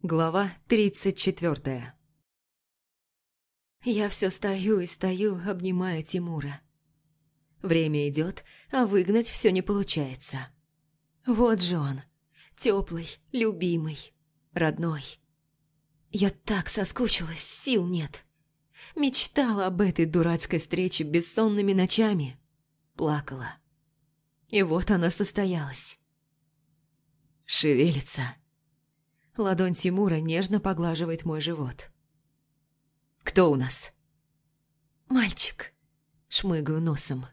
Глава 34. Я все стою и стою, обнимая Тимура. Время идет, а выгнать все не получается. Вот же он, теплый, любимый, родной. Я так соскучилась, сил нет. Мечтала об этой дурацкой встрече бессонными ночами. Плакала. И вот она состоялась. Шевелится. Ладонь Тимура нежно поглаживает мой живот. «Кто у нас?» «Мальчик», — шмыгаю носом.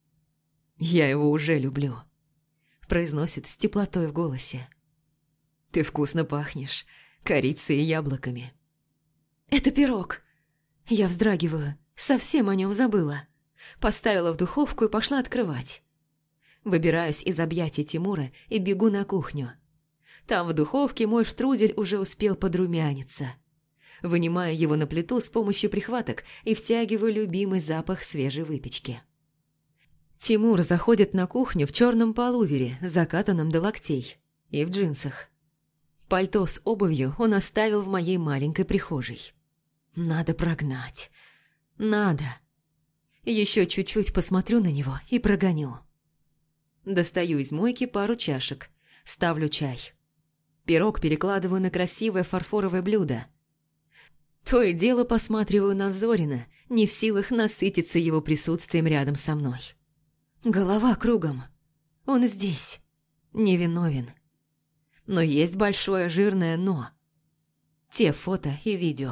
«Я его уже люблю», — произносит с теплотой в голосе. «Ты вкусно пахнешь, корицей и яблоками». «Это пирог». Я вздрагиваю, совсем о нем забыла. Поставила в духовку и пошла открывать. Выбираюсь из объятий Тимура и бегу на кухню. Там в духовке мой штрудель уже успел подрумяниться. Вынимаю его на плиту с помощью прихваток и втягиваю любимый запах свежей выпечки. Тимур заходит на кухню в черном полувере, закатанном до локтей, и в джинсах. Пальто с обувью он оставил в моей маленькой прихожей. Надо прогнать. Надо. Еще чуть-чуть посмотрю на него и прогоню. Достаю из мойки пару чашек, ставлю чай. Пирог перекладываю на красивое фарфоровое блюдо. То и дело посматриваю на Зорина, не в силах насытиться его присутствием рядом со мной. Голова кругом. Он здесь. Невиновен. Но есть большое жирное «но». Те фото и видео.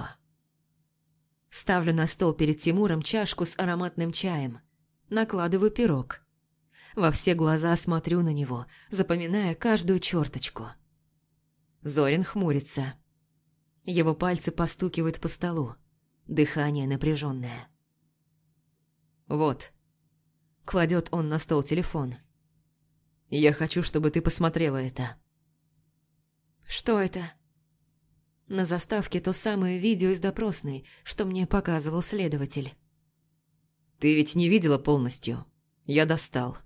Ставлю на стол перед Тимуром чашку с ароматным чаем. Накладываю пирог. Во все глаза смотрю на него, запоминая каждую черточку. Зорин хмурится. Его пальцы постукивают по столу. Дыхание напряженное. «Вот». Кладет он на стол телефон. «Я хочу, чтобы ты посмотрела это». «Что это?» На заставке то самое видео из допросной, что мне показывал следователь. «Ты ведь не видела полностью. Я достал».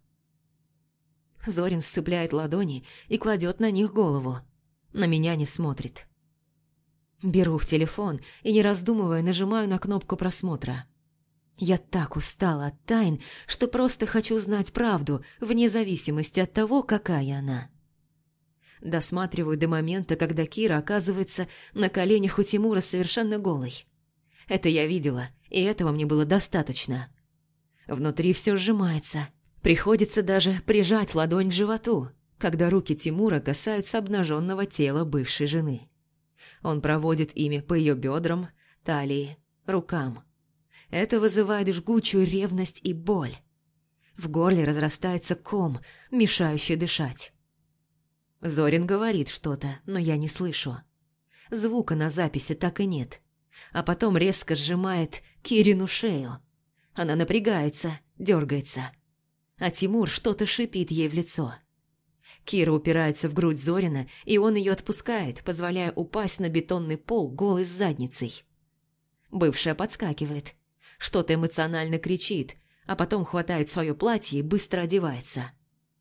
Зорин сцепляет ладони и кладет на них голову. На меня не смотрит. Беру в телефон и, не раздумывая, нажимаю на кнопку просмотра. Я так устала от тайн, что просто хочу знать правду, вне зависимости от того, какая она. Досматриваю до момента, когда Кира оказывается на коленях у Тимура совершенно голой. Это я видела, и этого мне было достаточно. Внутри все сжимается. Приходится даже прижать ладонь к животу, когда руки Тимура касаются обнаженного тела бывшей жены. Он проводит ими по ее бедрам, талии, рукам. Это вызывает жгучую ревность и боль. В горле разрастается ком, мешающий дышать. Зорин говорит что-то, но я не слышу. Звука на записи так и нет. А потом резко сжимает Кирину шею. Она напрягается, дергается. А Тимур что-то шипит ей в лицо. Кира упирается в грудь Зорина, и он ее отпускает, позволяя упасть на бетонный пол голой с задницей. Бывшая подскакивает. Что-то эмоционально кричит, а потом хватает свое платье и быстро одевается.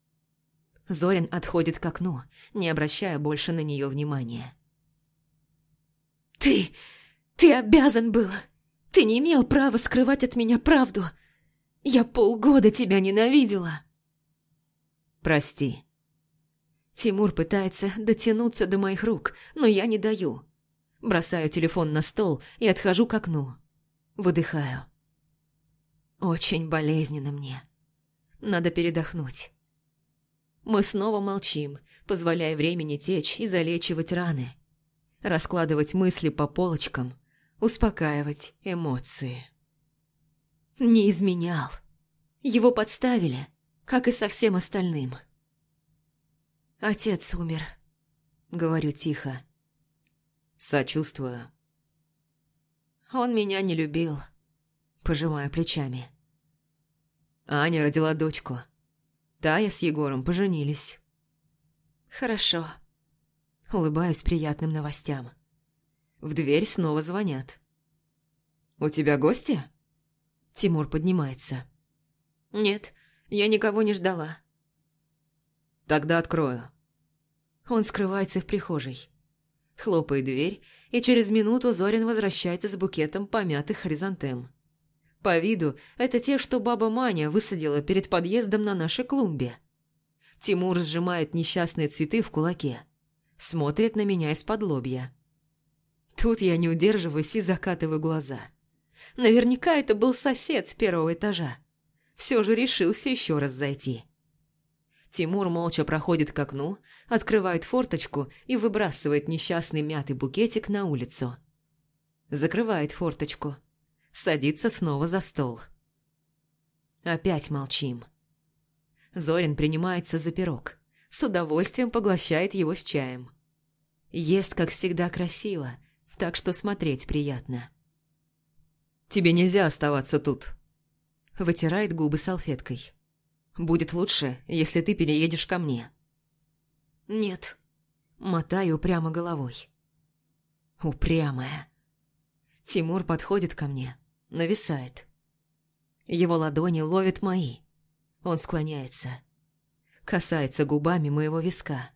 Зорин отходит к окну, не обращая больше на нее внимания. «Ты обязан был! Ты не имел права скрывать от меня правду! Я полгода тебя ненавидела!» «Прости». Тимур пытается дотянуться до моих рук, но я не даю. Бросаю телефон на стол и отхожу к окну. Выдыхаю. Очень болезненно мне. Надо передохнуть. Мы снова молчим, позволяя времени течь и залечивать раны. Раскладывать мысли по полочкам, успокаивать эмоции. Не изменял. Его подставили, как и со всем остальным. «Отец умер», — говорю тихо. «Сочувствую». «Он меня не любил», — пожимая плечами. Аня родила дочку. Тая с Егором поженились. «Хорошо». Улыбаюсь приятным новостям. В дверь снова звонят. «У тебя гости?» Тимур поднимается. «Нет, я никого не ждала». «Тогда открою». Он скрывается в прихожей. Хлопает дверь, и через минуту Зорин возвращается с букетом помятых хризантем. По виду это те, что баба Маня высадила перед подъездом на нашей клумбе. Тимур сжимает несчастные цветы в кулаке. Смотрит на меня из-под лобья. Тут я не удерживаюсь и закатываю глаза. Наверняка это был сосед с первого этажа. Все же решился еще раз зайти. Тимур молча проходит к окну, открывает форточку и выбрасывает несчастный мятый букетик на улицу. Закрывает форточку. Садится снова за стол. Опять молчим. Зорин принимается за пирог. С удовольствием поглощает его с чаем. Ест, как всегда, красиво, так что смотреть приятно. «Тебе нельзя оставаться тут», – вытирает губы салфеткой. «Будет лучше, если ты переедешь ко мне». «Нет», – мотаю упрямо головой. Упрямая. Тимур подходит ко мне, нависает. Его ладони ловят мои. Он склоняется. Касается губами моего виска.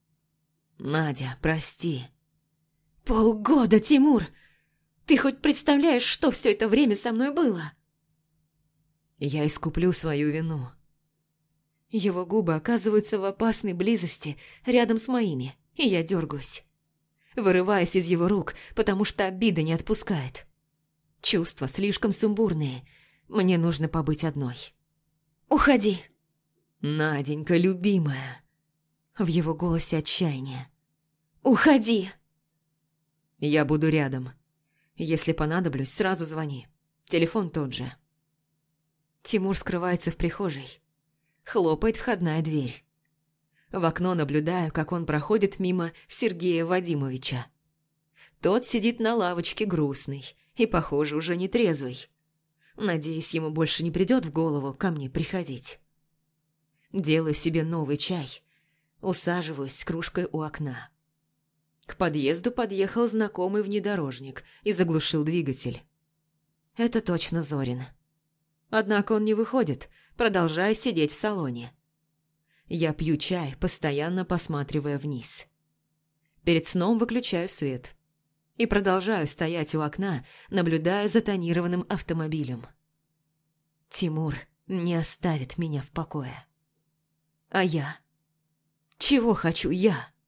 «Надя, прости». «Полгода, Тимур! Ты хоть представляешь, что все это время со мной было?» «Я искуплю свою вину». Его губы оказываются в опасной близости рядом с моими, и я дергаюсь. Вырываюсь из его рук, потому что обида не отпускает. Чувства слишком сумбурные. Мне нужно побыть одной. «Уходи!» «Наденька, любимая!» В его голосе отчаяние. «Уходи!» «Я буду рядом. Если понадоблюсь, сразу звони. Телефон тот же». Тимур скрывается в прихожей. Хлопает входная дверь. В окно наблюдаю, как он проходит мимо Сергея Вадимовича. Тот сидит на лавочке грустный и, похоже, уже не трезвый. Надеюсь, ему больше не придет в голову ко мне приходить. Делаю себе новый чай. Усаживаюсь с кружкой у окна. К подъезду подъехал знакомый внедорожник и заглушил двигатель. Это точно Зорин. Однако он не выходит, продолжая сидеть в салоне. Я пью чай, постоянно посматривая вниз. Перед сном выключаю свет. И продолжаю стоять у окна, наблюдая за тонированным автомобилем. Тимур не оставит меня в покое. А я? Чего хочу я?